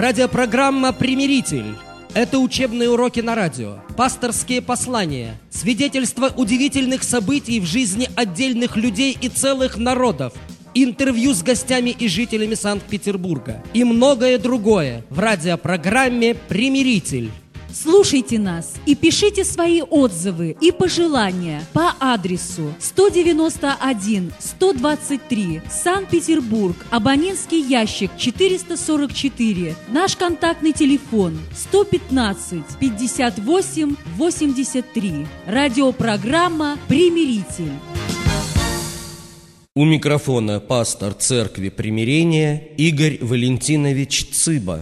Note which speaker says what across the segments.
Speaker 1: Радиопрограмма «Примиритель». Это учебные уроки на радио, пасторские послания, свидетельства удивительных событий в жизни отдельных людей и целых народов, интервью с гостями и жителями Санкт-Петербурга и многое другое в радиопрограмме «Примиритель».
Speaker 2: Слушайте нас и пишите свои отзывы и пожелания по адресу 191-123, Санкт-Петербург, абонентский ящик 444, наш контактный телефон 115-58-83. Радиопрограмма «Примиритель».
Speaker 1: У микрофона пастор Церкви Примирения Игорь Валентинович Цыба.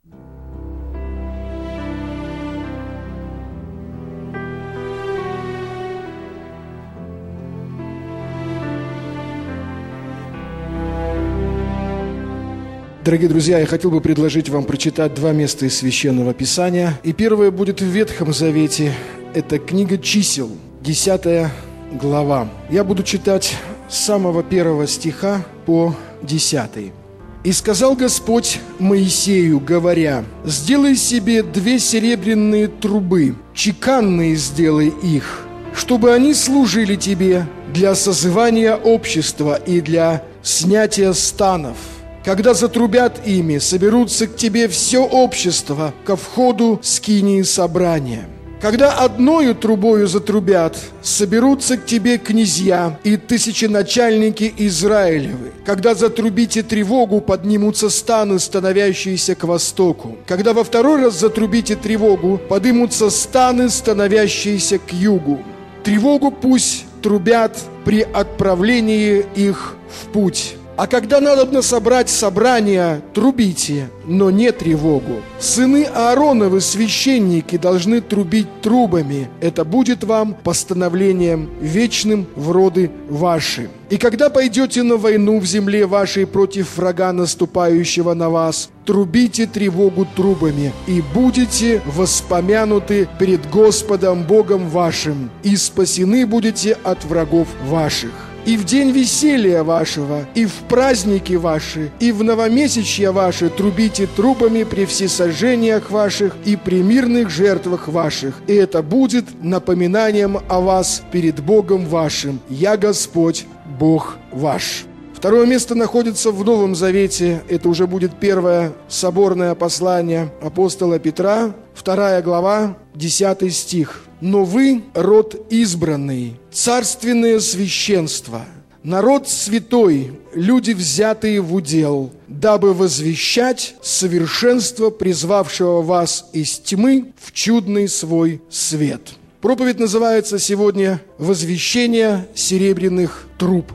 Speaker 3: Дорогие друзья, я хотел бы предложить вам прочитать два места из Священного Писания. И первое будет в Ветхом Завете. Это книга Чисел, 10 глава. Я буду читать с самого 1 стиха по 10. «И сказал Господь Моисею, говоря: сделай себе 2 серебряные трубы, чеканные сделай их, чтобы они служили тебе для созывания общества и для снятия станов. Когда затрубят ими, соберутся к тебе все общество ко входу скинии собрания. Когда одною трубою затрубят, соберутся к тебе князья и тысяченачальники Израилевы. Когда затрубите тревогу, поднимутся станы, становящиеся к востоку. Когда во второй раз затрубите тревогу, поднимутся станы, становящиеся к югу. Тревогу пусть трубят при отправлении их в путь. А когда надобно собрать собрание, трубите, но не тревогу. Сыны Аароновы, священники, должны трубить трубами. Это будет вам постановлением вечным в роды ваши. И когда пойдете на войну в земле вашей против врага, наступающего на вас, трубите тревогу трубами, и будете воспомянуты перед Господом Богом вашим, и спасены будете от врагов ваших. И в день веселья вашего, и в праздники ваши, и в новомесячья ваши трубите трубами при всесожжениях ваших и при мирных жертвах ваших. И это будет напоминанием о вас перед Богом вашим. Я Господь, Бог ваш». Второе место находится в Новом Завете. Это уже будет первое соборное послание апостола Петра, 2 глава, 10 стих. «Но вы – род избранный, царственное священство, народ святой, люди, взятые в удел, дабы возвещать совершенство призвавшего вас из тьмы в чудный свой свет». Проповедь называется сегодня «Возвещение серебряных труб».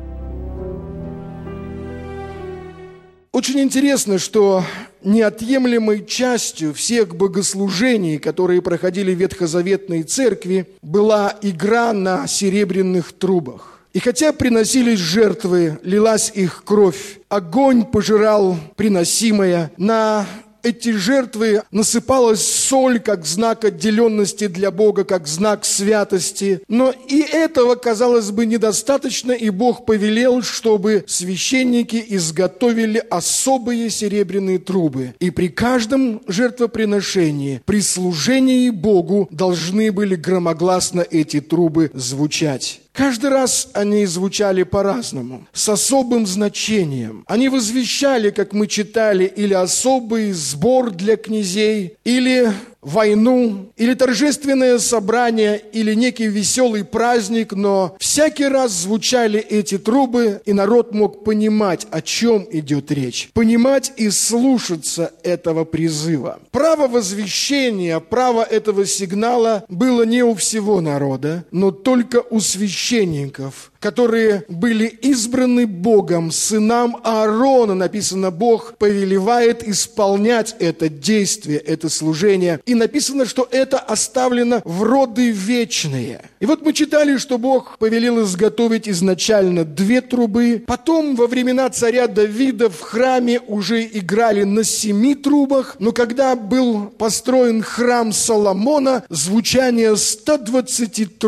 Speaker 3: Очень интересно, что неотъемлемой частью всех богослужений, которые проходили в Ветхозаветной церкви, была игра на серебряных трубах. И хотя приносились жертвы, лилась их кровь, огонь пожирал приносимое, на эти жертвы насыпалась соль как знак отделенности для Бога, как знак святости. Но и этого, казалось бы, недостаточно, и Бог повелел, чтобы священники изготовили особые серебряные трубы. И при каждом жертвоприношении, при служении Богу должны были громогласно эти трубы звучать. Каждый раз они звучали по-разному, с особым значением. Они возвещали, как мы читали, или особый сбор для князей, или войну, или торжественное собрание, или некий веселый праздник, но всякий раз звучали эти трубы, и народ мог понимать, о чем идет речь, понимать и слушаться этого призыва. Право возвещения, право этого сигнала было не у всего народа, но только у священников, которые были избраны Богом, сынам Аарона. Написано, Бог повелевает исполнять это действие, это служение. И написано, что это оставлено в роды вечные. И вот мы читали, что Бог повелел изготовить изначально 2 трубы. Потом, во времена царя Давида, в храме уже играли на 7 трубах. Но когда был построен храм Соломона, звучание 120 труб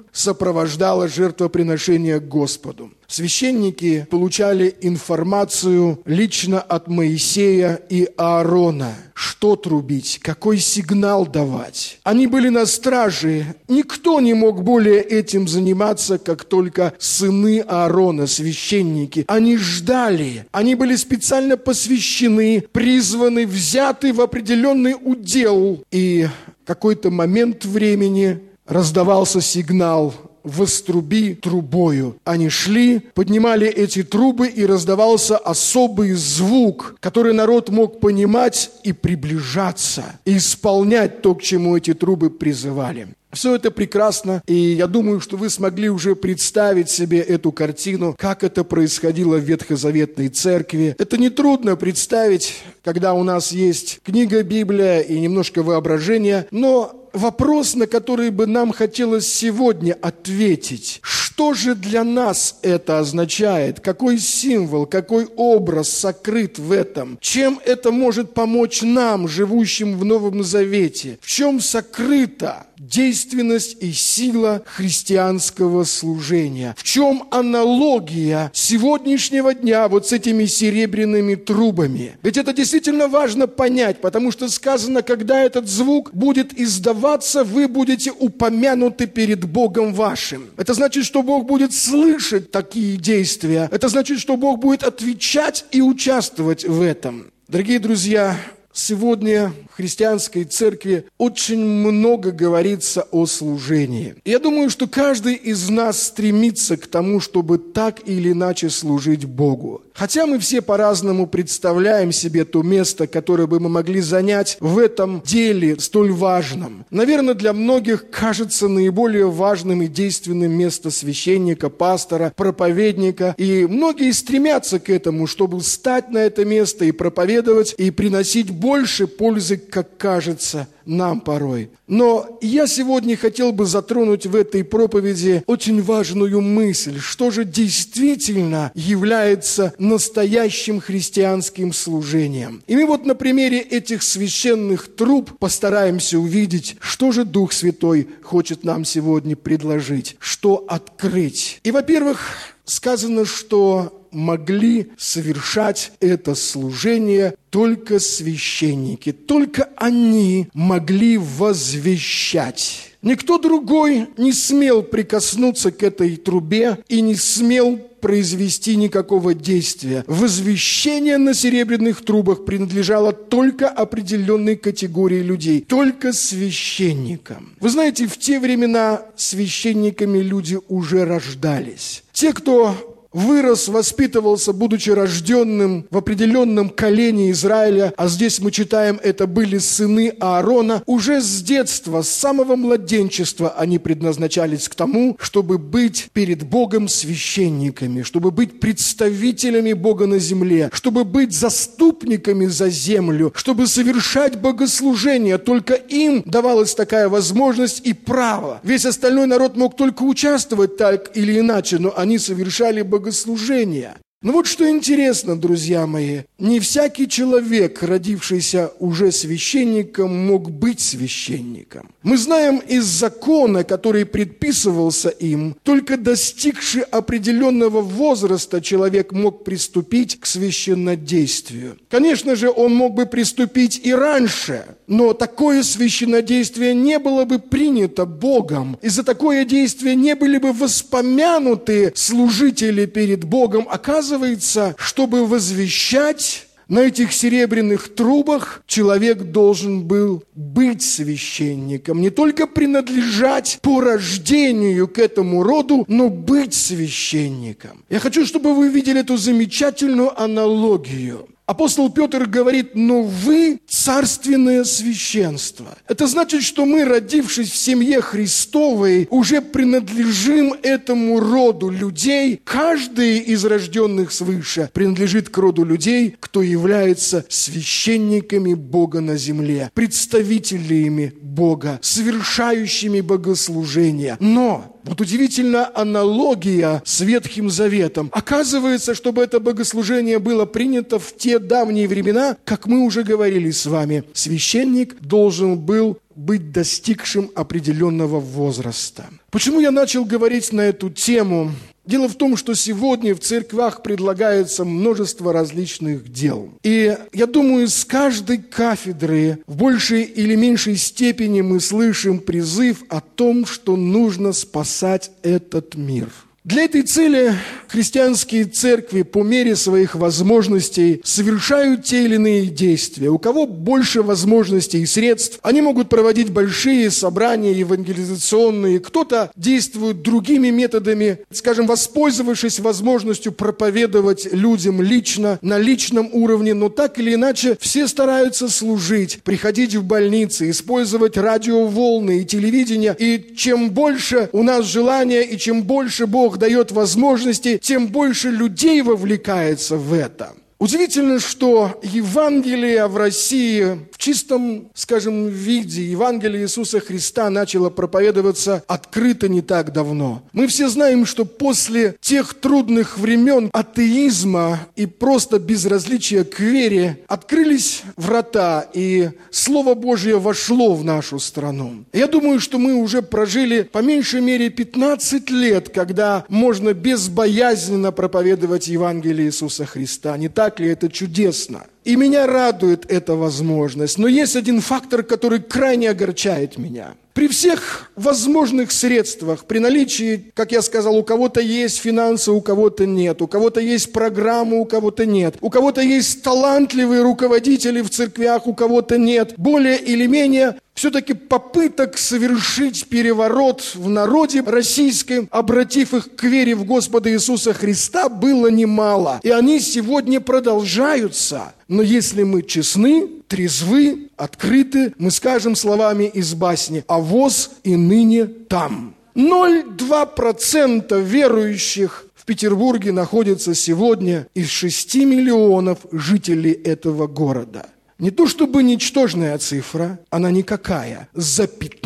Speaker 3: сопровождало жертвоприношение к Господу. Священники получали информацию лично от Моисея и Аарона, что трубить, какой сигнал давать. Они были на страже. Никто не мог более этим заниматься, как только сыны Аарона, священники. Они ждали. Они были специально посвящены, призваны, взяты в определенный удел. И в какой-то момент времени раздавался сигнал: «Воструби трубою». Они шли, поднимали эти трубы, и раздавался особый звук, который народ мог понимать и приближаться, и исполнять то, к чему эти трубы призывали. Все это прекрасно, и я думаю, что вы смогли уже представить себе эту картину, как это происходило в Ветхозаветной церкви. Это нетрудно представить, когда у нас есть книга Библия и немножко воображения, но вопрос, на который бы нам хотелось сегодня ответить: что же для нас это означает? Какой символ, какой образ сокрыт в этом? Чем это может помочь нам, живущим в Новом Завете? В чем сокрыта действенность и сила христианского служения? В чем аналогия сегодняшнего дня вот с этими серебряными трубами? Ведь это действительно важно понять, потому что сказано, когда этот звук будет издаваться, вы будете упомянуты перед Богом вашим. Это значит, что Бог будет слышать такие действия. Это значит, что Бог будет отвечать и участвовать в этом. Дорогие друзья, сегодня в христианской церкви очень много говорится о служении. И я думаю, что каждый из нас стремится к тому, чтобы так или иначе служить Богу. Хотя мы все по-разному представляем себе то место, которое бы мы могли занять в этом деле столь важном. Наверное, для многих кажется наиболее важным и действенным место священника, пастора, проповедника. И многие стремятся к этому, чтобы встать на это место и проповедовать, и приносить больше пользы, как кажется нам порой. Но я сегодня хотел бы затронуть в этой проповеди очень важную мысль, что же действительно является настоящим христианским служением. И мы вот на примере этих священных труб постараемся увидеть, что же Дух Святой хочет нам сегодня предложить, что открыть. И, во-первых, сказано, что могли совершать это служение только священники. Только они могли возвещать. Никто другой не смел прикоснуться к этой трубе и не смел произвести никакого действия. Возвещение на серебряных трубах принадлежало только определенной категории людей, только священникам. Вы знаете, в те времена священниками люди уже рождались. Те, кто вырос, воспитывался, будучи рожденным в определенном колене Израиля, а здесь мы читаем, это были сыны Аарона, уже с детства, с самого младенчества они предназначались к тому, чтобы быть перед Богом священниками, чтобы быть представителями Бога на земле, чтобы быть заступниками за землю, чтобы совершать богослужение. Только им давалась такая возможность и право. Весь остальной народ мог только участвовать так или иначе, но они совершали богослужение. Но вот что интересно, друзья мои, не всякий человек, родившийся уже священником, мог быть священником. Мы знаем из закона, который предписывался им, только достигший определенного возраста человек мог приступить к священнодействию. Конечно же, он мог бы приступить и раньше, но такое священнодействие не было бы принято Богом, и за такое действие не были бы воспомянуты служители перед Богом. Оказывается, чтобы возвещать на этих серебряных трубах, человек должен был быть священником, не только принадлежать по рождению к этому роду, но быть священником. Я хочу, чтобы вы видели эту замечательную аналогию. Апостол Петр говорит: но вы царственное священство. Это значит, что мы, родившись в семье Христовой, уже принадлежим этому роду людей. Каждый из рожденных свыше принадлежит к роду людей, кто является священниками Бога на земле, представителями Бога, совершающими богослужения. Но вот удивительная аналогия с Ветхим Заветом. Оказывается, чтобы это богослужение было принято в те давние времена, как мы уже говорили с вами, священник должен был быть достигшим определенного возраста. Почему я начал говорить на эту тему? Дело в том, что сегодня в церквях предлагается множество различных дел. И я думаю, с каждой кафедры в большей или меньшей степени мы слышим призыв о том, что нужно спасать этот мир. Для этой цели христианские церкви по мере своих возможностей совершают те или иные действия. У кого больше возможностей и средств, они могут проводить большие собрания евангелизационные. Кто-то действует другими методами, скажем, воспользовавшись возможностью проповедовать людям лично, на личном уровне. Но так или иначе все стараются служить, приходить в больницы, использовать радиоволны и телевидение. И чем больше у нас желания, и чем больше Бог дает возможности, тем больше людей вовлекается в это. Удивительно, что Евангелие в России в чистом, скажем, виде, Евангелие Иисуса Христа начало проповедоваться открыто не так давно. Мы все знаем, что после тех трудных времен атеизма и просто безразличия к вере открылись врата, и Слово Божье вошло в нашу страну. Я думаю, что мы уже прожили по меньшей мере 15 лет, когда можно безбоязненно проповедовать Евангелие Иисуса Христа. Не так ли это чудесно? И меня радует эта возможность. Но есть один фактор, который крайне огорчает меня. При всех возможных средствах, при наличии, как я сказал, у кого-то есть финансы, у кого-то нет, у кого-то есть программы, у кого-то нет, у кого-то есть талантливые руководители в церквях, у кого-то нет, более или менее все-таки попыток совершить переворот в народе российском, обратив их к вере в Господа Иисуса Христа, было немало. И они сегодня продолжаются. Но если мы честны, трезвы, открыты, мы скажем словами из басни: «А воз и ныне там». 0,2% верующих в Петербурге находится сегодня из 6 миллионов жителей этого города. Не то чтобы ничтожная цифра, она никакая. За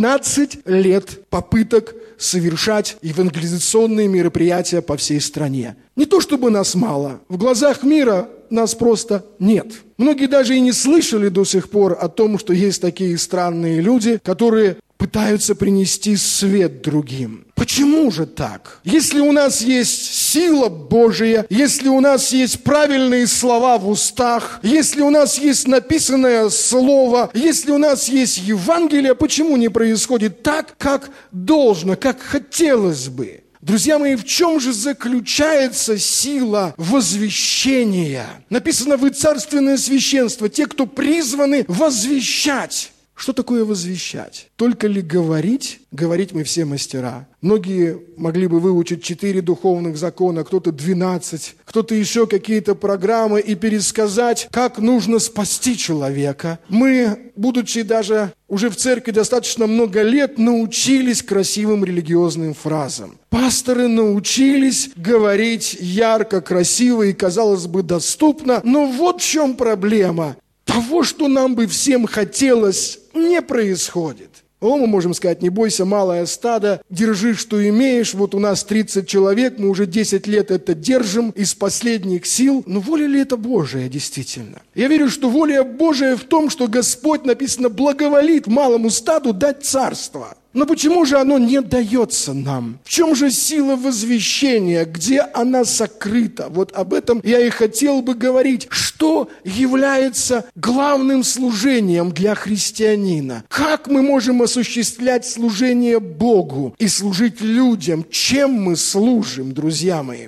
Speaker 3: 15 лет попыток совершать евангелизационные мероприятия по всей стране. Не то чтобы нас мало, в глазах мира нас просто нет. Многие даже и не слышали до сих пор о том, что есть такие странные люди, которые пытаются принести свет другим. Почему же так? Если у нас есть сила Божия, если у нас есть правильные слова в устах, если у нас есть написанное слово, если у нас есть Евангелие, почему не происходит так, как должно, как хотелось бы? Друзья мои, в чем же заключается сила возвещения? Написано: вы царственное священство, те, кто призваны возвещать. Что такое возвещать? Только ли говорить? Говорить мы все мастера. Многие могли бы выучить 4 духовных закона, кто-то 12, кто-то еще какие-то программы и пересказать, как нужно спасти человека. Мы, будучи даже уже в церкви достаточно много лет, научились красивым религиозным фразам. Пасторы научились говорить ярко, красиво и, казалось бы, доступно. Но вот в чем проблема. Того, что нам бы всем хотелось, не происходит. Мы можем сказать: не бойся, малое стадо, держи, что имеешь. Вот у нас 30 человек, мы уже 10 лет это держим из последних сил. Но воля ли это Божия действительно? Я верю, что воля Божия в том, что Господь, написано, благоволит малому стаду дать царство. Но почему же оно не дается нам? В чем же сила возвещения? Где она сокрыта? Вот об этом я и хотел бы говорить. Что является главным служением для христианина? Как мы можем осуществлять служение Богу и служить людям? Чем мы служим, друзья мои?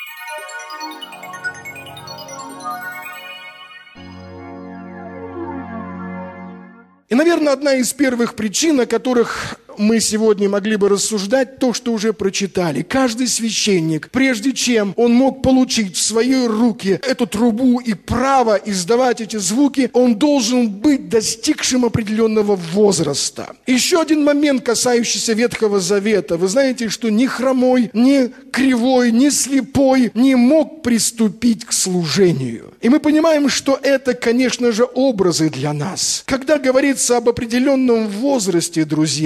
Speaker 3: И, наверное, одна из первых причин, о которых мы сегодня могли бы рассуждать, то, что уже прочитали. Каждый священник, прежде чем он мог получить в свои руки эту трубу и право издавать эти звуки, он должен быть достигшим определенного возраста. Еще один момент, касающийся Ветхого Завета. Вы знаете, что ни хромой, ни кривой, ни слепой не мог приступить к служению. И мы понимаем, что это, конечно же, образы для нас. Когда говорится об определенном возрасте, друзья, мы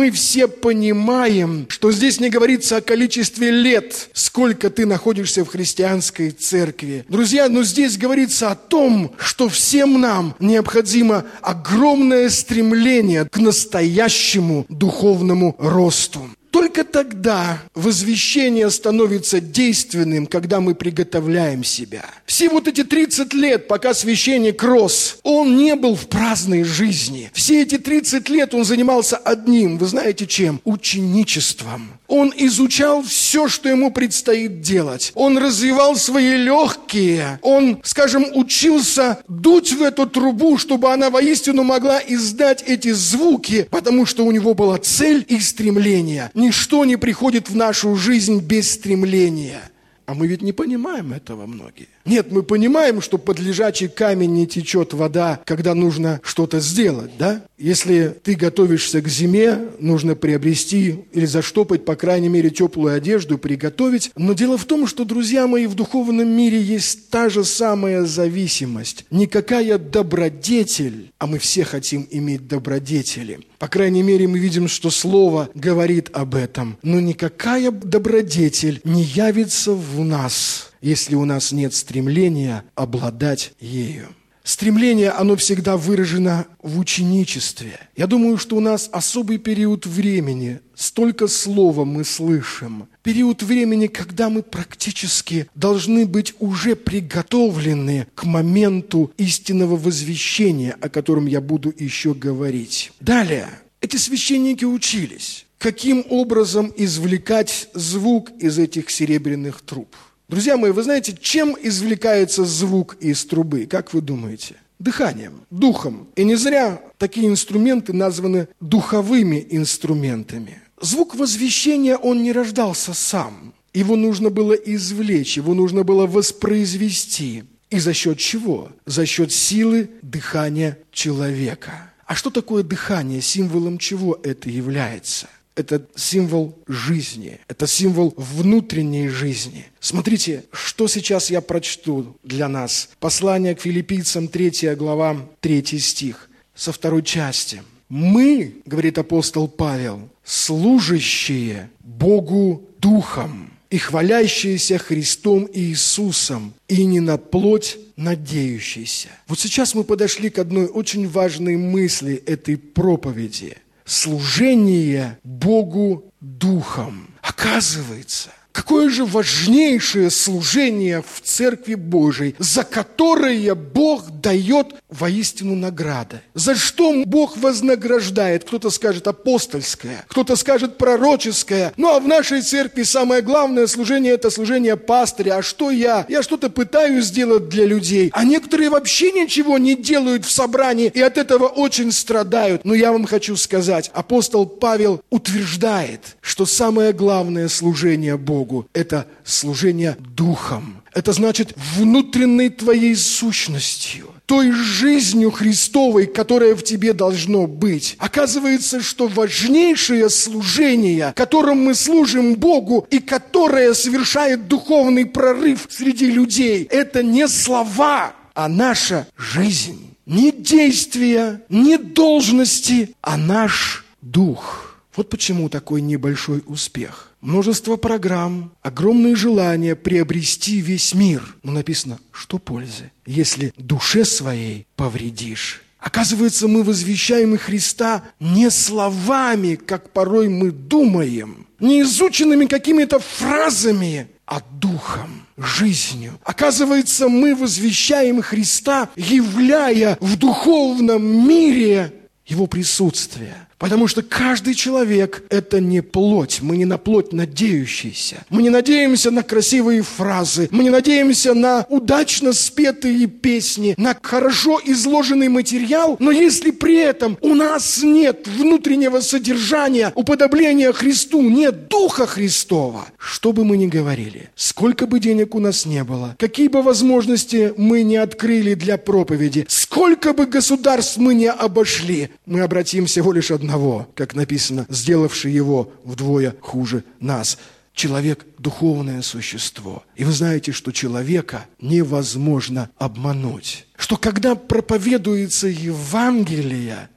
Speaker 3: Мы все понимаем, что здесь не говорится о количестве лет, сколько ты находишься в христианской церкви. Друзья, но здесь говорится о том, что всем нам необходимо огромное стремление к настоящему духовному росту. Только тогда возвещение становится действенным, когда мы приготовляем себя. Все вот эти 30 лет, пока священник рос, он не был в праздной жизни. Все эти 30 лет он занимался одним, вы знаете чем? Ученичеством. Он изучал все, что ему предстоит делать. Он развивал свои легкие. Он, скажем, учился дуть в эту трубу, чтобы она воистину могла издать эти звуки, потому что у него была цель и стремление. Ничто не приходит в нашу жизнь без стремления. А мы ведь не понимаем этого многие. Нет, мы понимаем, что под лежачий камень не течет вода, когда нужно что-то сделать, да? Если ты готовишься к зиме, нужно приобрести или заштопать, по крайней мере, теплую одежду, приготовить. Но дело в том, что, друзья мои, в духовном мире есть та же самая зависимость. Никакая добродетель, а мы все хотим иметь добродетели. По крайней мере, мы видим, что Слово говорит об этом. Но никакая добродетель не явится в нас, если у нас нет стремления обладать ею. Стремление, оно всегда выражено в ученичестве. Я думаю, что у нас особый период времени, столько слова мы слышим. Период времени, когда мы практически должны быть уже приготовлены к моменту истинного возвещения, о котором я буду еще говорить. Далее, эти священники учились, каким образом извлекать звук из этих серебряных труб. Друзья мои, вы знаете, чем извлекается звук из трубы? Как вы думаете? Дыханием, духом. И не зря такие инструменты названы духовыми инструментами. Звук возвещения, он не рождался сам. Его нужно было извлечь, его нужно было воспроизвести. И за счет чего? За счет силы дыхания человека. А что такое дыхание? Символом чего это является? Это символ жизни, это символ внутренней жизни. Смотрите, что сейчас я прочту для нас. Послание к Филиппийцам, 3 глава, 3 стих, со 2 части. «Мы, — говорит апостол Павел, — служащие Богу Духом и хвалящиеся Христом Иисусом, и не на плоть надеющиеся». Вот сейчас мы подошли к одной очень важной мысли этой проповеди. Служение Богу Духом. Оказывается, какое же важнейшее служение в Церкви Божией, за которое Бог дает воистину награды. За что Бог вознаграждает? Кто-то скажет апостольское, кто-то скажет пророческое. Ну а в нашей церкви самое главное служение – это служение пастыря. А что я? Я что-то пытаюсь сделать для людей. А некоторые вообще ничего не делают в собрании и от этого очень страдают. Но я вам хочу сказать, апостол Павел утверждает, что самое главное служение Богу – это служение Духом. Это значит внутренней твоей сущностью, той жизнью Христовой, которая в тебе должно быть. Оказывается, что важнейшее служение, которым мы служим Богу и которое совершает духовный прорыв среди людей, это не слова, а наша жизнь. Не действия, не должности, а наш дух. Вот почему такой небольшой успех. Множество программ, огромное желание приобрести весь мир. Но написано, что пользы, если душе своей повредишь. Оказывается, мы возвещаем Христа не словами, как порой мы думаем, не изученными какими-то фразами, а духом, жизнью. Оказывается, мы возвещаем Христа, являя в духовном мире Его присутствие. Потому что каждый человек – это не плоть. Мы не на плоть надеющиеся. Мы не надеемся на красивые фразы. Мы не надеемся на удачно спетые песни, на хорошо изложенный материал. Но если при этом у нас нет внутреннего содержания, уподобления Христу, нет Духа Христова, что бы мы ни говорили, сколько бы денег у нас не было, какие бы возможности мы не открыли для проповеди, сколько бы государств мы не обошли, мы обратим всего лишь одного, как написано, сделавший его вдвое хуже нас. Человек – духовное существо. И вы знаете, что человека невозможно обмануть. Что когда проповедуется Евангелие,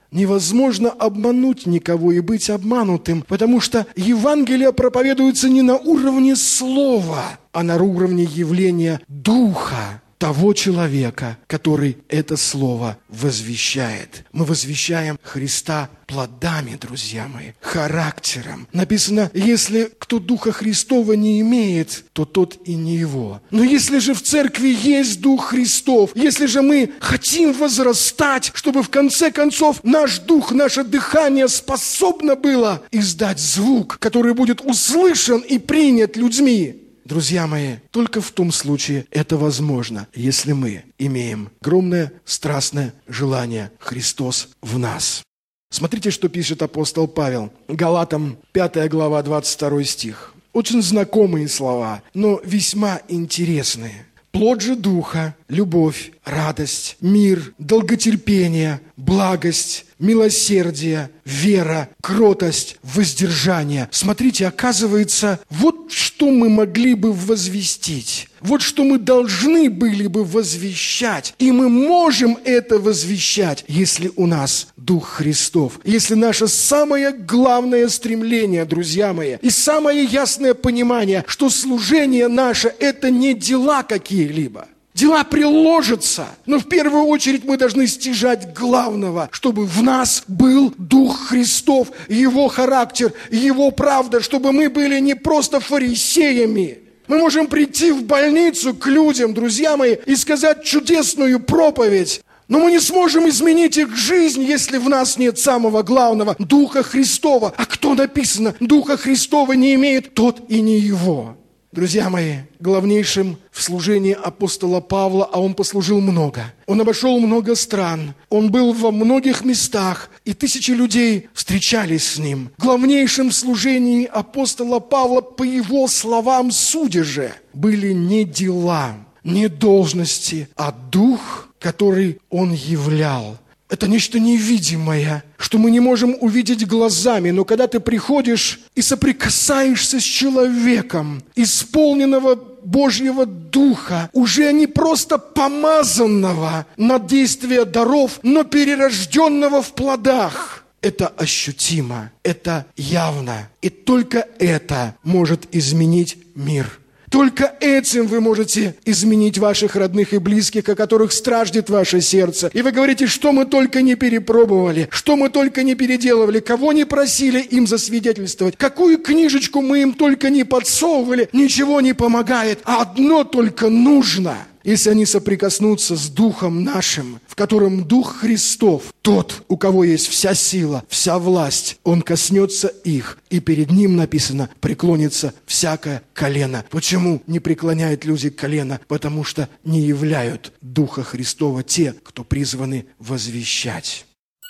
Speaker 3: Невозможно обмануть никого и быть обманутым, потому что Евангелие проповедуется не на уровне слова, а на уровне явления Духа того человека, который это слово возвещает. Мы возвещаем Христа плодами, друзья мои, характером. Написано, если кто Духа Христова не имеет, то тот и не его. Но если же в церкви есть Дух Христов, если же мы хотим возрастать, чтобы в конце концов наш дух, наше дыхание способно было издать звук, который будет услышан и принят людьми, друзья мои, только в том случае это возможно, если мы имеем огромное страстное желание Христос в нас. Смотрите, что пишет апостол Павел. Галатам 5 глава, 22 стих. Очень знакомые слова, но весьма интересные. Плод же Духа – любовь, радость, мир, долготерпение, благость, милосердие, вера, кротость, воздержание. Смотрите, оказывается, вот что мы могли бы возвестить. Вот что мы должны были бы возвещать. И мы можем это возвещать, если у нас Дух Христов. Если наше самое главное стремление, друзья мои, и самое ясное понимание, что служение наше – это не дела какие-либо. Дела приложатся, но в первую очередь мы должны стяжать главного, чтобы в нас был Дух Христов, Его характер, Его правда, чтобы мы были не просто фарисеями. Мы можем прийти в больницу к людям, друзья мои, и сказать чудесную проповедь, но мы не сможем изменить их жизнь, если в нас нет самого главного – Духа Христова. А кто написано, Духа Христова не имеет, тот и не его. Друзья мои, главнейшим в служении апостола Павла, а он послужил много. Он обошел много стран, он был во многих местах, и тысячи людей встречались с ним. Главнейшим в служении апостола Павла, по его словам, судя же, были не дела, не должности, а дух, который он являл. Это нечто невидимое, что мы не можем увидеть глазами, но когда ты приходишь и соприкасаешься с человеком, исполненного Божьего Духа, уже не просто помазанного на действие даров, но перерожденного в плодах, это ощутимо, это явно, и только это может изменить мир. Только этим вы можете изменить ваших родных и близких, о которых страждет ваше сердце. И вы говорите, что мы только не перепробовали, что мы только не переделывали, кого не просили им засвидетельствовать, какую книжечку мы им только не подсовывали, ничего не помогает, а одно только нужно. Если они соприкоснутся с Духом нашим, в котором Дух Христов, тот, у кого есть вся сила, вся власть, Он коснется их, и перед Ним написано, преклонится всякое колено. Почему не преклоняют люди колено? Потому что не являют Духа Христова те, кто призваны возвещать.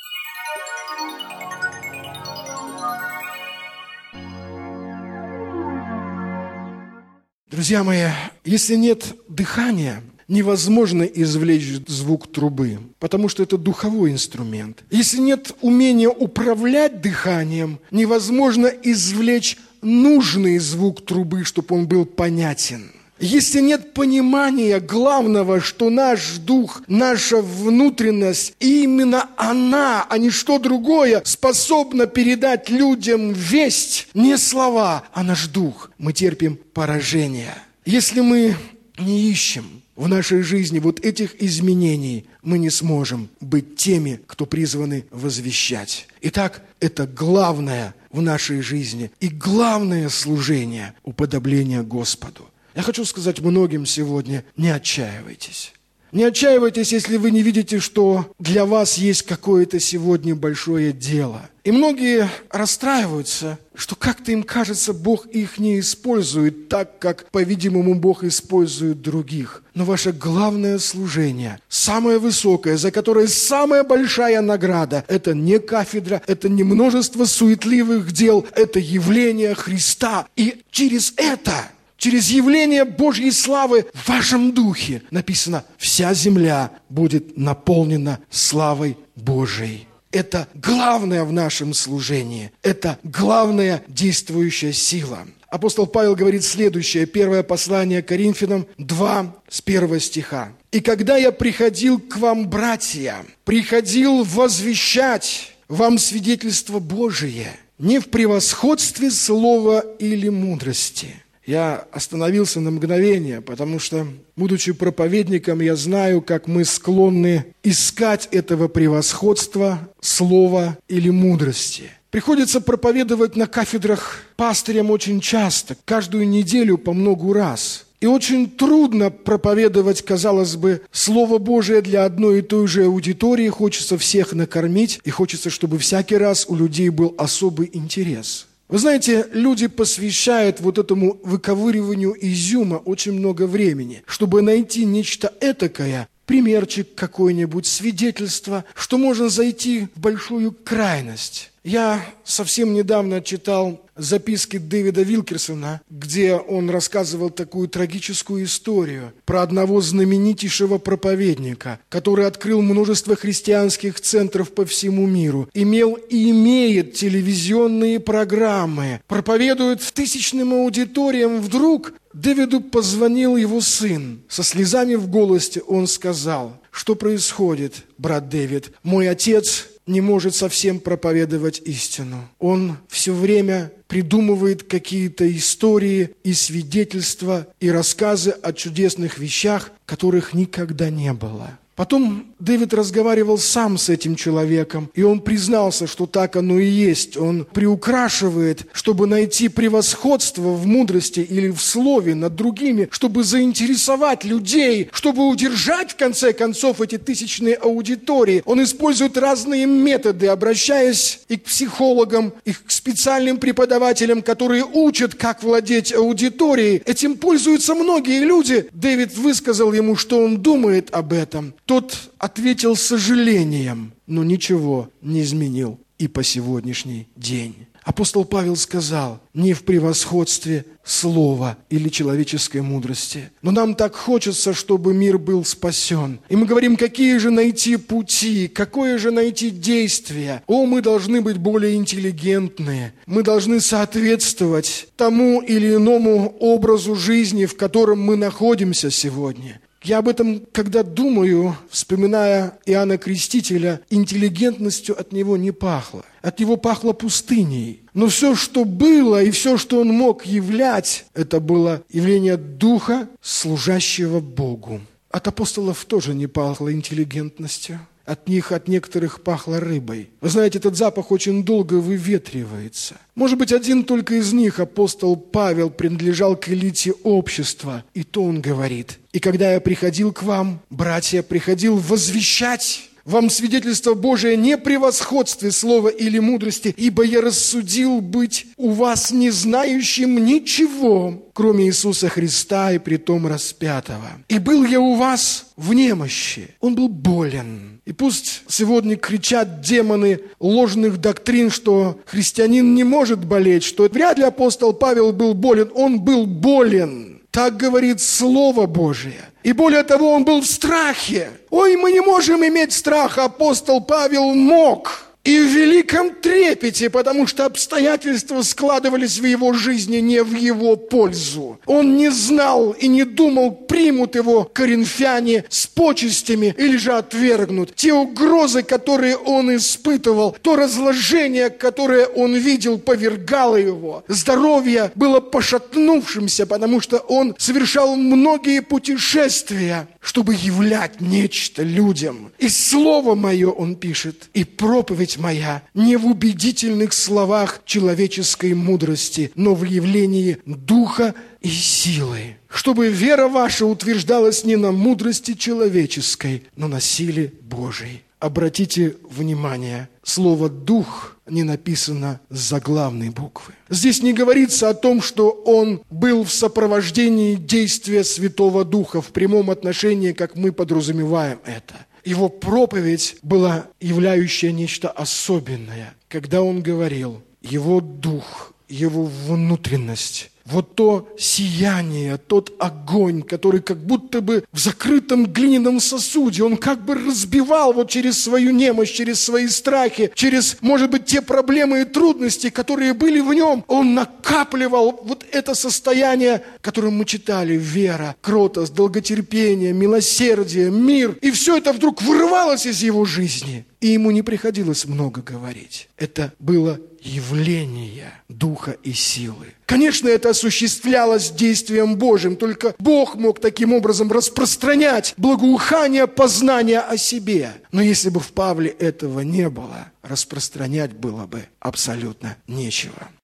Speaker 3: Друзья мои, если нет дыхания, невозможно извлечь звук трубы, потому что это духовой инструмент. Если нет умения управлять дыханием, невозможно извлечь нужный звук трубы, чтобы он был понятен. Если нет понимания главного, что наш дух, наша внутренность, именно она, а не что другое, способна передать людям весть, не слова, а наш дух, мы терпим поражение. Если мы не ищем в нашей жизни вот этих изменений, мы не сможем быть теми, кто призваны возвещать. Итак, это главное в нашей жизни и главное служение – уподобление Господу. Я хочу сказать многим сегодня, не отчаивайтесь. Не отчаивайтесь, если вы не видите, что для вас есть какое-то сегодня большое дело. И многие расстраиваются, что как-то им кажется, Бог их не использует так, как, по-видимому, Бог использует других. Но ваше главное служение, самое высокое, за которое самая большая награда, это не кафедра, это не множество суетливых дел, это явление Христа. И через это... Через явление Божьей славы в вашем духе написано, вся земля будет наполнена славой Божией. Это главное в нашем служении. Это главная действующая сила. Апостол Павел говорит следующее, первое послание Коринфянам 2, с 1 стиха. «И когда я приходил к вам, братья, приходил возвещать вам свидетельство Божие, не в превосходстве слова или мудрости». Я остановился на мгновение, потому что, будучи проповедником, я знаю, как мы склонны искать этого превосходства, слова или мудрости. Приходится проповедовать на кафедрах пастырям очень часто, каждую неделю по многу раз. И очень трудно проповедовать, казалось бы, Слово Божие для одной и той же аудитории. Хочется всех накормить, и хочется, чтобы всякий раз у людей был особый интерес. Вы знаете, люди посвящают вот этому выковыриванию изюма очень много времени, чтобы найти нечто этакое, примерчик какой-нибудь, свидетельство, что можно зайти в большую крайность. Я совсем недавно читал записки Дэвида Вилкерсона, где он рассказывал такую трагическую историю про одного знаменитейшего проповедника, который открыл множество христианских центров по всему миру, имел и имеет телевизионные программы, проповедует тысячным аудиториям. Вдруг Дэвиду позвонил его сын. Со слезами в голосе он сказал: «Что происходит, брат Дэвид? Мой отец не может совсем проповедовать истину. Он все время придумывает какие-то истории и свидетельства, и рассказы о чудесных вещах, которых никогда не было». Потом Дэвид разговаривал сам с этим человеком, и он признался, что так оно и есть. Он приукрашивает, чтобы найти превосходство в мудрости или в слове над другими, чтобы заинтересовать людей, чтобы удержать, в конце концов, эти тысячные аудитории. Он использует разные методы, обращаясь и к психологам, и к специальным преподавателям, которые учат, как владеть аудиторией. Этим пользуются многие люди. Дэвид высказал ему, что он думает об этом. Тот ответил с сожалением, но ничего не изменил и по сегодняшний день. Апостол Павел сказал: не в превосходстве слова или человеческой мудрости. Но нам так хочется, чтобы мир был спасен. И мы говорим, какие же найти пути, какое же найти действие. Мы должны быть более интеллигентные. Мы должны соответствовать тому или иному образу жизни, в котором мы находимся сегодня. Я об этом, когда думаю, вспоминая Иоанна Крестителя, интеллигентностью от него не пахло. От него пахло пустыней. Но все, что было и все, что он мог являть, это было явление Духа, служащего Богу. От апостолов тоже не пахло интеллигентностью. От них, от некоторых, пахло рыбой. Вы знаете, этот запах очень долго выветривается. Может быть, один только из них, апостол Павел, принадлежал к элите общества. И то он говорит: «И когда я приходил к вам, братья, приходил возвещать вам свидетельство Божие не превосходстве слова или мудрости, ибо я рассудил быть у вас не знающим ничего, кроме Иисуса Христа и притом распятого. И был я у вас в немощи». Он был болен. И пусть сегодня кричат демоны ложных доктрин, что христианин не может болеть, что вряд ли апостол Павел был болен. Он был болен. Так говорит Слово Божие. И более того, он был в страхе. Мы не можем иметь страха. Апостол Павел мог. И в великом трепете, потому что обстоятельства складывались в его жизни не в его пользу. Он не знал и не думал, примут его коринфяне с почестями или же отвергнут. Те угрозы, которые он испытывал, то разложение, которое он видел, повергало его. Здоровье было пошатнувшимся, потому что он совершал многие путешествия, чтобы являть нечто людям. И слово мое, он пишет, и проповедь моя не в убедительных словах человеческой мудрости, но в явлении духа и силы, чтобы вера ваша утверждалась не на мудрости человеческой, но на силе Божией. Обратите внимание, слово «дух» не написано с заглавной буквы. Здесь не говорится о том, что он был в сопровождении действия Святого Духа в прямом отношении, как мы подразумеваем это. Его проповедь была являющая нечто особенное, когда он говорил: его дух, его внутренность вот то сияние, тот огонь, который как будто бы в закрытом глиняном сосуде, он как бы разбивал вот через свою немощь, через свои страхи, через, может быть, те проблемы и трудности, которые были в нем. Он накапливал вот это состояние, которое мы читали: вера, кротость, долготерпение, милосердие, мир. И все это вдруг вырывалось из его жизни. И ему не приходилось много говорить. Это было явление духа и силы. Конечно, это осуществлялось действием Божьим, только Бог мог таким образом распространять благоухание познания о себе. Но если бы в Павле этого не было, распространять было бы абсолютно нечего.